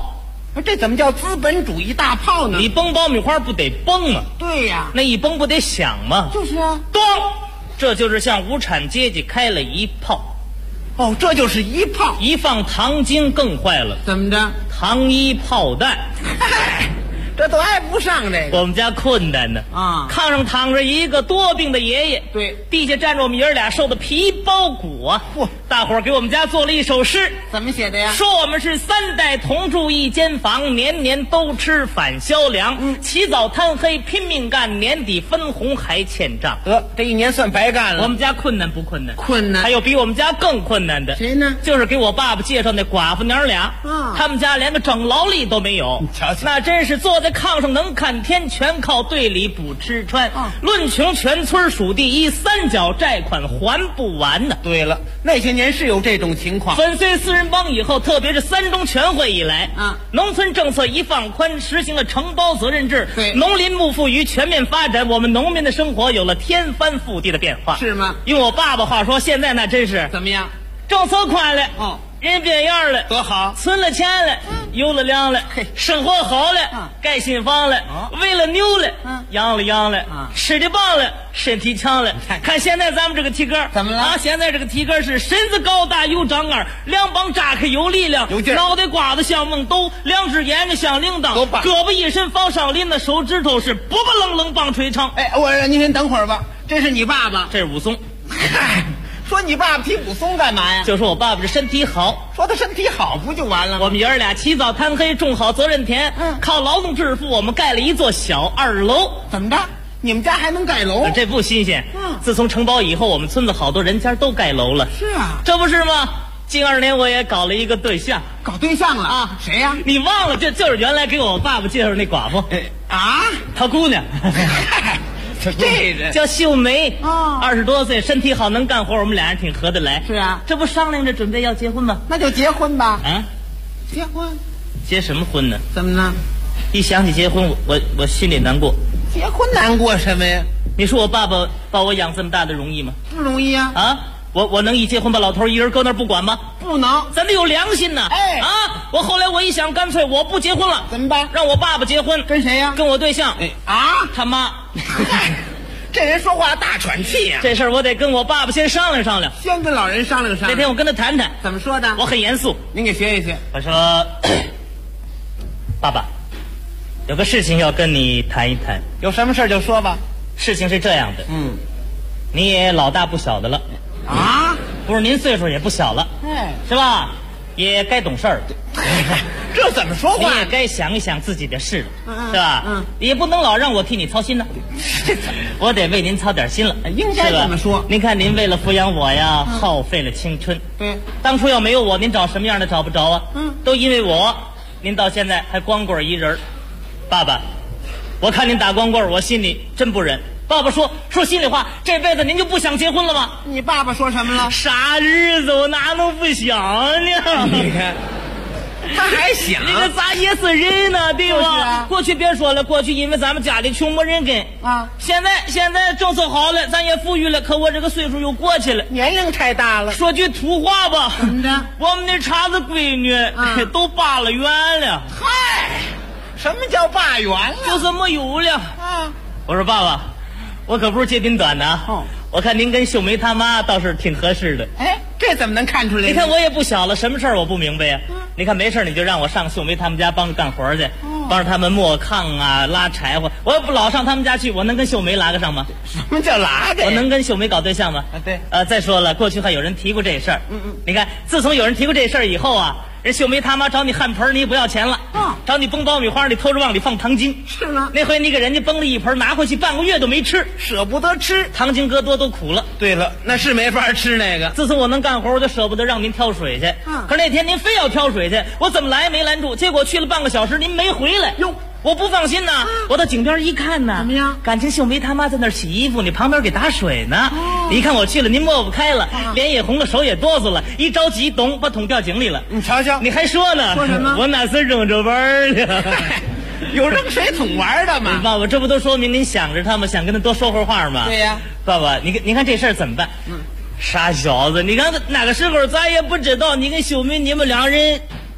这怎么叫资本主义大炮呢？ 你崩爆米花不得崩吗？ 对呀， 那一崩不得响吗？ 就是啊， 咚，这就是向无产阶级开了一炮。 哦，这就是一炮。 一放糖精更坏了。 怎么着？ 糖衣炮弹。 这都挨不上这个。 我们家困难呢啊！ 炕上躺着一个多病的爷爷， 对， 地下站着我们爷儿俩，瘦的皮包骨啊！嚯！大伙儿给我们家做了一首诗， 怎么写的呀？ 说我们是3代同住一间房，年年都吃返销粮，起早贪黑拼命干，年底分红还欠账。 这一年算白干了。 我们家困难不困难？ 困难。 还有比我们家更困难的。 谁呢？ 就是给我爸爸介绍那寡妇娘俩。他们家连个整劳力都没有。 你瞧瞧， 那真是坐在炕上能看天，全靠队里补吃穿。论穷，全村数第一，3角债款还不完呢。 对了，那些年是有这种情况。 粉碎四人帮以后，特别是3中全会以来，农村政策一放宽，实行了承包责任制， 对， 农林牧副渔全面发展，我们农民的生活有了天翻覆地的变化。 是吗？ 用我爸爸话说，现在那真是怎么样？ 政策宽了，人变样了， 多好！ 存了钱了，有了粮了，生活好了，盖新房了，喂了牛了，养了羊了，吃的棒了，身体强了。看现在咱们这个体格怎么了？ 现在这个体格是身子高大有长杆，两膀扎开有力量， 有劲儿， 脑袋瓜子像孟豆，2只眼睛像铃铛，胳膊一伸防上林的手指头是波波楞楞棒槌长。 哎，您先等会儿吧，这是你爸爸， 这是武松。 说你爸爸提武松干嘛呀？ 就说我爸爸这身体好， 说他身体好不就完了吗？ 我们爷儿俩起早贪黑种好责任田，靠劳动致富，我们盖了一座小2楼。 怎么着？你们家还能盖楼？ 这不新鲜。自从承包以后，我们村子好多人家都盖楼了。 是啊， 这不是吗？近2年我也搞了一个对象。 搞对象了啊？谁呀？ 你忘了？这就是原来给我爸爸介绍那寡妇他姑娘。 这人叫秀梅，20多岁，身体好，能干活，我们俩人挺合得来。 是啊， 这不商量着准备要结婚吗？ 那就结婚吧。结婚？ 结什么婚呢？ 怎么呢？ 一想起结婚，我心里难过。 结婚难过什么呀？ 你说我爸爸把我养这么大的容易吗？ 不容易啊！ 我能一结婚把老头一人搁那儿不管吗？ 不能， 咱得有良心呐！我后来我一想，干脆我不结婚了， 怎么办？ 让我爸爸结婚。 跟谁呀？ 跟我对象。他妈。 这人说话大喘气呀！ 这事儿我得跟我爸爸先商量商量。 先跟老人商量商量。 那天我跟他谈谈。 怎么说的？ 我很严肃。 您给学一学。 我说，爸爸，有个事情要跟你谈一谈。 有什么事就说吧。 事情是这样的。你也老大不小的了。不是您岁数也不小了，是吧？也该懂事儿了。 这怎么说话？ 你也该想一想自己的事了，是吧？也不能老让我替你操心呢。我得为您操点心了。 应该这么说。 您看，您为了抚养我呀，耗费了青春。 对， 当初要没有我，您找什么样的找不着啊？都因为我，您到现在还光棍一人。爸爸，我看您打光棍，我心里真不忍。爸爸说心里话，这辈子您就不想结婚了吗？ 你爸爸说什么了？ 啥日子我哪能不想呢？ 你看，他还想， 你看咱也是人呢，对吧？过去别说了，过去因为咱们家里穷没人跟现在政策好了，咱也富裕了，可我这个岁数又过去了， 年龄太大了。 说句土话吧， 怎么着？ 我们那茬子闺女都罢了园了。 嗨，什么叫罢园了？ 就是没有了。我说爸爸，我可不是揭您短的我看您跟秀梅他妈倒是挺合适的。 这怎么能看出来？ 你看我也不小了，什么事儿我不明白呀？你看没事你就让我上秀梅他们家帮着干活去，帮着他们磨炕啊、拉柴火。我要不老上他们家去，我能跟秀梅拉个上吗？ 什么叫拉个？ 我能跟秀梅搞对象吗？ 对。 再说了，过去还有人提过这事儿。你看，自从有人提过这事儿以后啊，人秀梅他妈找你焊盆，你也不要钱了。找你崩爆米花，你偷着往里放糖精。 是吗？ 那回你给人家崩了一盆，拿回去半个月都没吃， 舍不得吃， 糖精搁多都苦了。 对了，那是没法吃那个。 自从我能干活，我就舍不得让您挑水去。可是那天您非要挑水去，我怎么来也没拦住，结果去了半个小时，您没回来。 哟， 我不放心呐，我到井边一看呐， 怎么样？ 感情秀梅他妈在那儿洗衣服，你旁边给打水呢。一看我去了，您抹不开了，脸也红了，手也哆嗦了，一着急，咚，把桶掉井里了。 你瞧瞧， 你还说呢？ 说什么？ 我那是扔着玩的。 有扔水桶玩的吗？ 爸爸，这不都说明您想着他吗？想跟他多说会话吗？ 对呀。 爸爸，你看这事儿怎么办？傻小子，你看那个时候咱也不知道你跟秀梅你们两人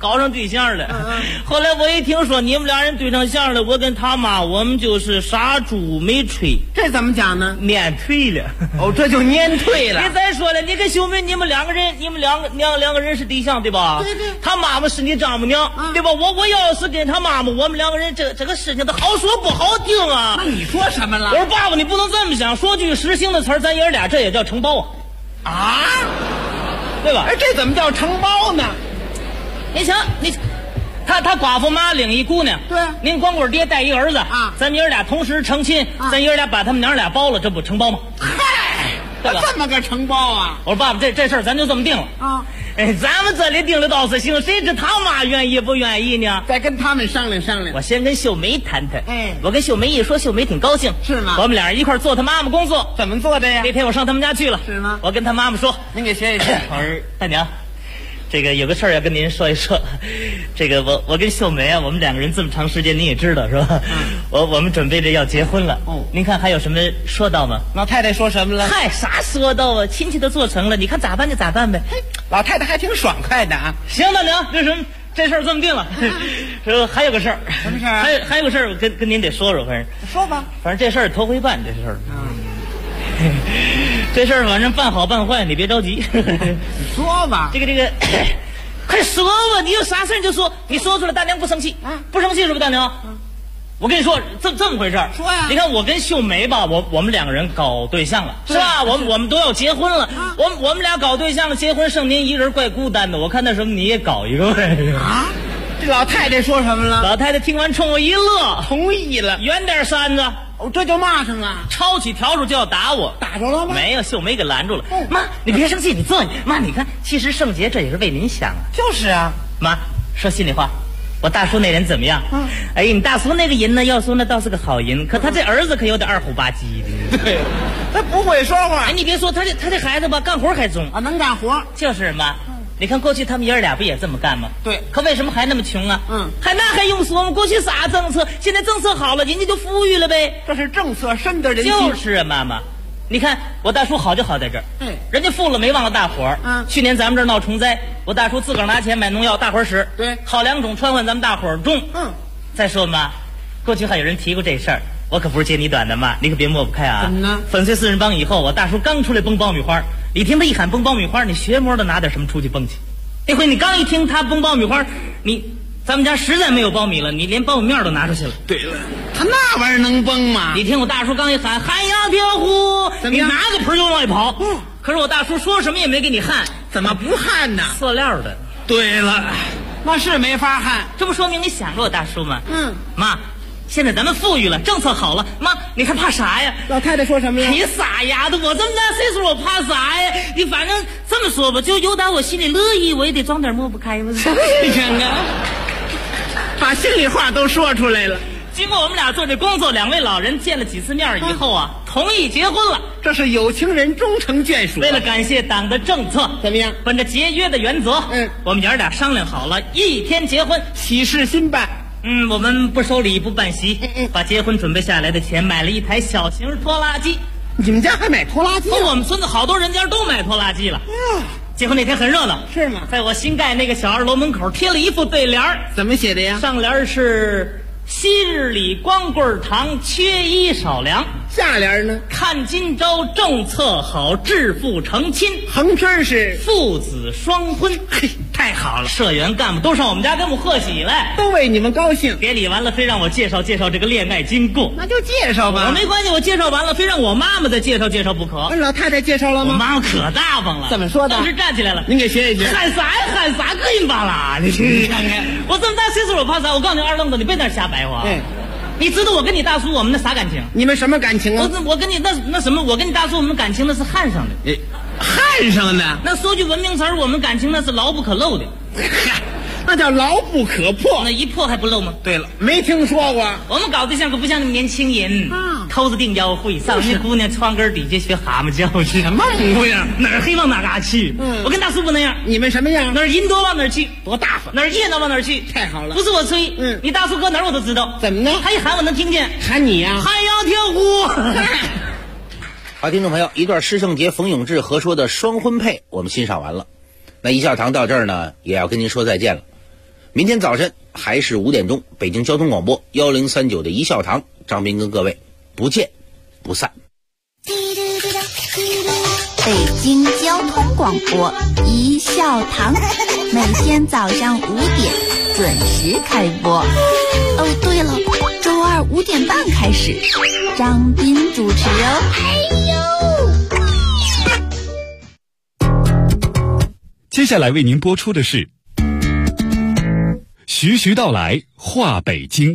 搞上对象了。后来我一听说你们俩人对上象了，我跟他妈我们就是杀猪没吹。 这怎么讲呢？ 撵退了。 哦，这就撵退了。 别再说了，你跟秀梅你们两个人两个人是对象对吧？ 对对。 他妈妈是你丈母娘，对吧？我要是跟他妈妈，我们两个人这个事情都好说不好听啊。 那你说什么了？ 我说爸爸，你不能这么想，说句实心的词儿，咱爷俩这也叫承包啊。 啊， 对吧？ 哎，这怎么叫承包呢？ 你想，他寡妇妈领一姑娘， 对， 您光棍爹带一儿子啊，咱爷俩同时成亲，咱爷俩把他们娘俩包了，这不承包吗？ 嗨，这么个承包啊！ 我说爸爸，这事儿咱就这么定了啊。哎，咱们这里定的倒是行，谁知他妈愿意不愿意呢？ 再跟他们商量商量。 我先跟秀梅谈谈。哎，我跟秀梅一说，秀梅挺高兴。 是吗？ 我们俩人一块做他妈妈工作。 怎么做的呀？ 那天我上他们家去了。 是吗？我跟他妈妈说， 您给学一学。 我说大娘，这个有个事儿要跟您说一说。这个我跟秀梅啊，我们两个人这么长时间，您也知道是吧？我们准备着要结婚了。哦，您看还有什么说道吗？ 老太太说什么了？ 嗨，啥说道啊？亲戚都做成了，你看咋办就咋办呗。 老太太还挺爽快的啊。 行，大娘，这事儿这么定了。说还有个事儿。 什么事儿？ 还有个事儿，我跟您得说说，反正说吧。 反正这事儿头回办，这事儿。这事儿反正办好办坏，你别着急。 你说吧。 这个，快说吧！你有啥事你就说，你说出来，大娘不生气。不生气是不是，大娘？我跟你说，这么回事儿。 说呀！ 你看我跟秀梅吧，我们两个人搞对象了，是吧？我们都要结婚了。我们俩搞对象了，结婚剩您一人怪孤单的。我看那什么你也搞一个呗。 啊？这老太太说什么了？ 老太太听完冲我一乐， 同意了。 远点扇子。 哦，这就骂上了， 抄起笤帚就要打我。 打着了吗？ 没有，秀梅给拦住了。妈，你别生气，你坐。妈，你看，其实圣杰这也是为您想啊。 就是啊。 妈，说心里话，我大叔那人怎么样？哎呀，你大叔那个人呢，要说那倒是个好人，可他这儿子可有点二虎吧唧的。 对，他不会说话。 哎，你别说，他这孩子吧，干活还中啊，能干活。 就是妈。你看过去他们爷儿俩不也这么干吗？ 对， 可为什么还那么穷啊？还用说吗？过去啥政策，现在政策好了，人家就富裕了呗。 这是政策深得人心。 就是啊，妈妈，你看我大叔好就好在这儿，人家富了没忘了大伙儿。去年咱们这儿闹虫灾，我大叔自个儿拿钱买农药，大伙儿使。 对， 好2种传唤咱们大伙儿种。再说妈，过去还有人提过这事儿，我可不是揭你短的妈，你可别抹不开啊。 怎么呢？ 粉碎4人帮以后，我大叔刚出来崩爆米花，你听他一喊崩爆米花，你学摸的拿点什么出去蹦去。那回你刚一听他崩爆米花，咱们家实在没有苞米了，你连苞米面都拿出去了。 对了，他那玩意儿能崩吗？ 你听我大叔刚一喊旱鸭跳呼，你拿个盆就往外跑。可是我大叔说什么也没给你焊， 怎么不焊呢？ 塑料的。 对了，那是没法焊， 这不说明你想着我大叔吗？妈，现在咱们富裕了，政策好了，妈，你还怕啥呀？ 老太太说什么了？ 你傻丫头，我这么大岁数，我怕啥呀？你反正这么说吧，就有点我心里乐意，我也得装点抹不开嘛。 你看看，把心里话都说出来了。 经过我们俩做这工作，2位老人见了几次面以后啊，同意结婚了。 这是有情人终成眷属。 为了感谢党的政策， 怎么样？ 本着节约的原则，我们爷俩商量好了，1天结婚， 喜事新办。 我们不收礼不办席，把结婚准备下来的钱买了一台小型拖拉机。 你们家还买拖拉机？ 我们村子好多人家都买拖拉机了。结婚那天很热闹， 是吗？ 在我新盖那个小2楼门口贴了一副对联儿， 怎么写的呀？ 上联是昔日里光棍堂，缺衣少粮。 下联呢？ 看今朝政策好，致富成亲。 横篇是父子双婚。 嘿，太好了！ 社员干部都上我们家跟我们贺喜来， 都为你们高兴。 典礼完了，非让我介绍介绍这个恋爱经过。 那就介绍吧。 我没关系，我介绍完了，非让我妈妈再介绍介绍不可。 老太太介绍了吗？ 我妈妈可大方了。 怎么说的？ 当时站起来了， 您给学一学。 喊啥呀？喊啥个人巴啦？你看看，我这么大岁数，我怕啥？我告诉你，二愣子，你别在那瞎白话。你知道我跟你大叔我们那啥感情？ 你们什么感情啊？ 我跟你那什么，我跟你大叔我们感情那是焊上的。 焊上的？ 那说句文明词儿，我们感情那是牢不可漏的。 那叫牢不可破。 那一破还不漏吗？ 对了，没听说过。 我们搞对象可不像那么年轻人，头子定腰会，上那姑娘床根底下学蛤蟆叫去， 什么模样？ 哪儿黑往哪嘎去。我跟大叔不那样。 你们什么样？ 哪儿人多往哪儿去， 多大方； 哪儿热闹往哪儿去。 太好了， 不是我吹，你大叔搁哪儿我都知道。 怎么呢？ 他一喊我能听见。 喊你呀？ 喊要跳呼。 好，听众朋友，一段施圣杰、冯永志合说的双婚配，我们欣赏完了。那一笑堂到这儿呢，也要跟您说再见了。 明天早晨还是5点钟，北京交通广播1039的一笑堂，张斌跟各位不见不散。 北京交通广播一笑堂，每天早上5点准时开播。哦，对了，周二5点半开始，张斌主持哦。 接下来为您播出的是徐徐道来话北京。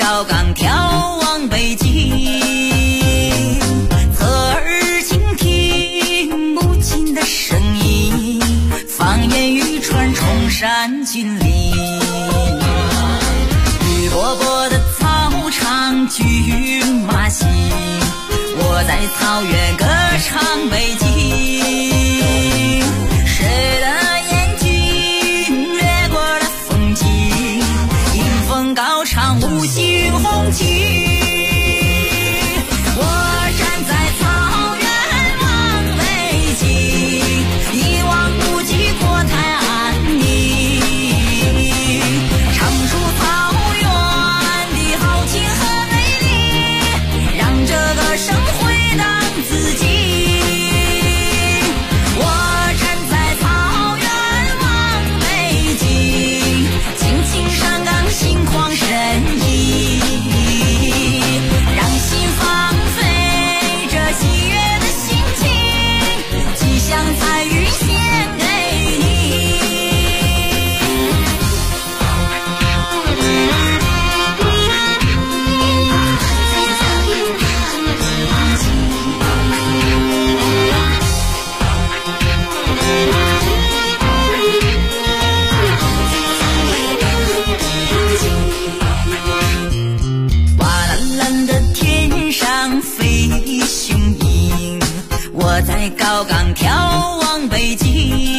高岗眺望北京，侧耳倾听母亲的声音，方言语传崇山峻岭。绿波波的草场骏马行，我在草原歌唱北京。谁的眼睛掠过了风景，迎风高唱五星红旗。我站在草原望北京，一望无际国泰安宁，唱出草原的豪情和美丽，让这个生回荡自己。我站在草原望北京，尽情上岗心旷神怡，让心放飞这喜悦的心情，吉祥彩云献给你。哇蓝蓝的天上飞雄鹰，我在高岗眺望北京，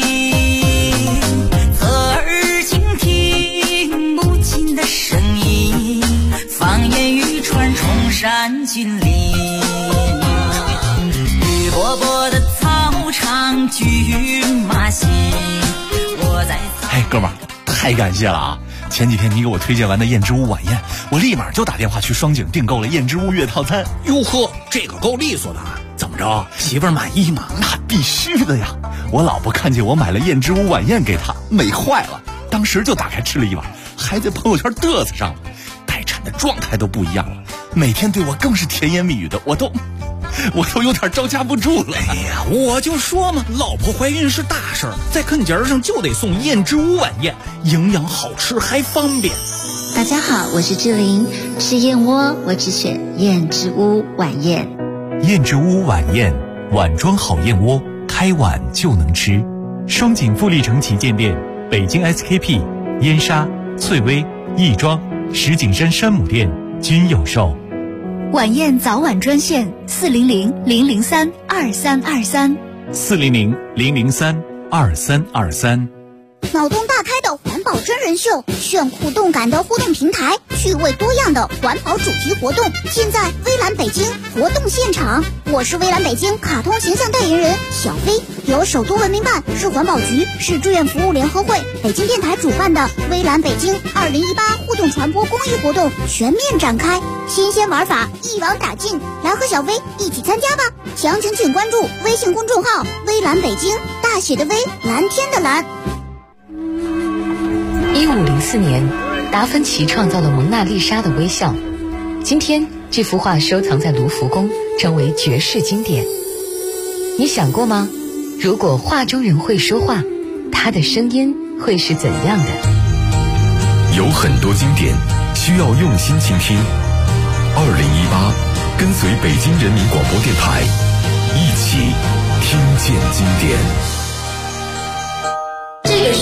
侧耳倾听母亲的声音，方言语传崇山峻岭。绿波波的草场骏马行，我在哎，哥们儿，太感谢了啊！前几天你给我推荐完的燕之屋晚宴，我立马就打电话去双井订购了燕之屋月套餐。 哟呵，这个够利索的啊！怎么着，媳妇儿满意吗？ 那必须的呀！我老婆看见我买了燕之屋晚宴给她，美坏了，当时就打开吃了一碗，还在朋友圈嘚瑟上了。待产的状态都不一样了，每天对我更是甜言蜜语的，我都有点招架不住了。 哎呀，我就说嘛，老婆怀孕是大事儿，在坑节上就得送燕之屋晚宴，营养好吃还方便。 大家好，我是志玲，吃燕窝我只选燕之屋晚宴。 燕之屋晚宴，碗装好燕窝，开碗就能吃。双井富力城旗舰店、北京 SKP、燕莎、翠微、亦庄、石景山山姆店均有售。 晚宴早晚专线400-003-2323。 400-003-2323。 脑洞大开的环保真人秀，炫酷动感的互动平台，趣味多样的环保主题活动，现在微蓝北京活动现场。我是微蓝北京卡通形象代言人小飞，由首都文明办、市环保局、市志愿服务联合会、北京电台主办的微蓝北京2018互动传播公益活动全面展开，新鲜玩法一网打尽，来和小飞一起参加吧！详情请关注微信公众号微蓝北京，大写的微，蓝天的蓝。 1504年，达芬奇创造了蒙娜丽莎的微笑。今天，这幅画收藏在卢浮宫，成为绝世经典。你想过吗？如果画中人会说话，他的声音会是怎样的？ 有很多经典需要用心倾听。2018，跟随北京人民广播电台，一起听见经典。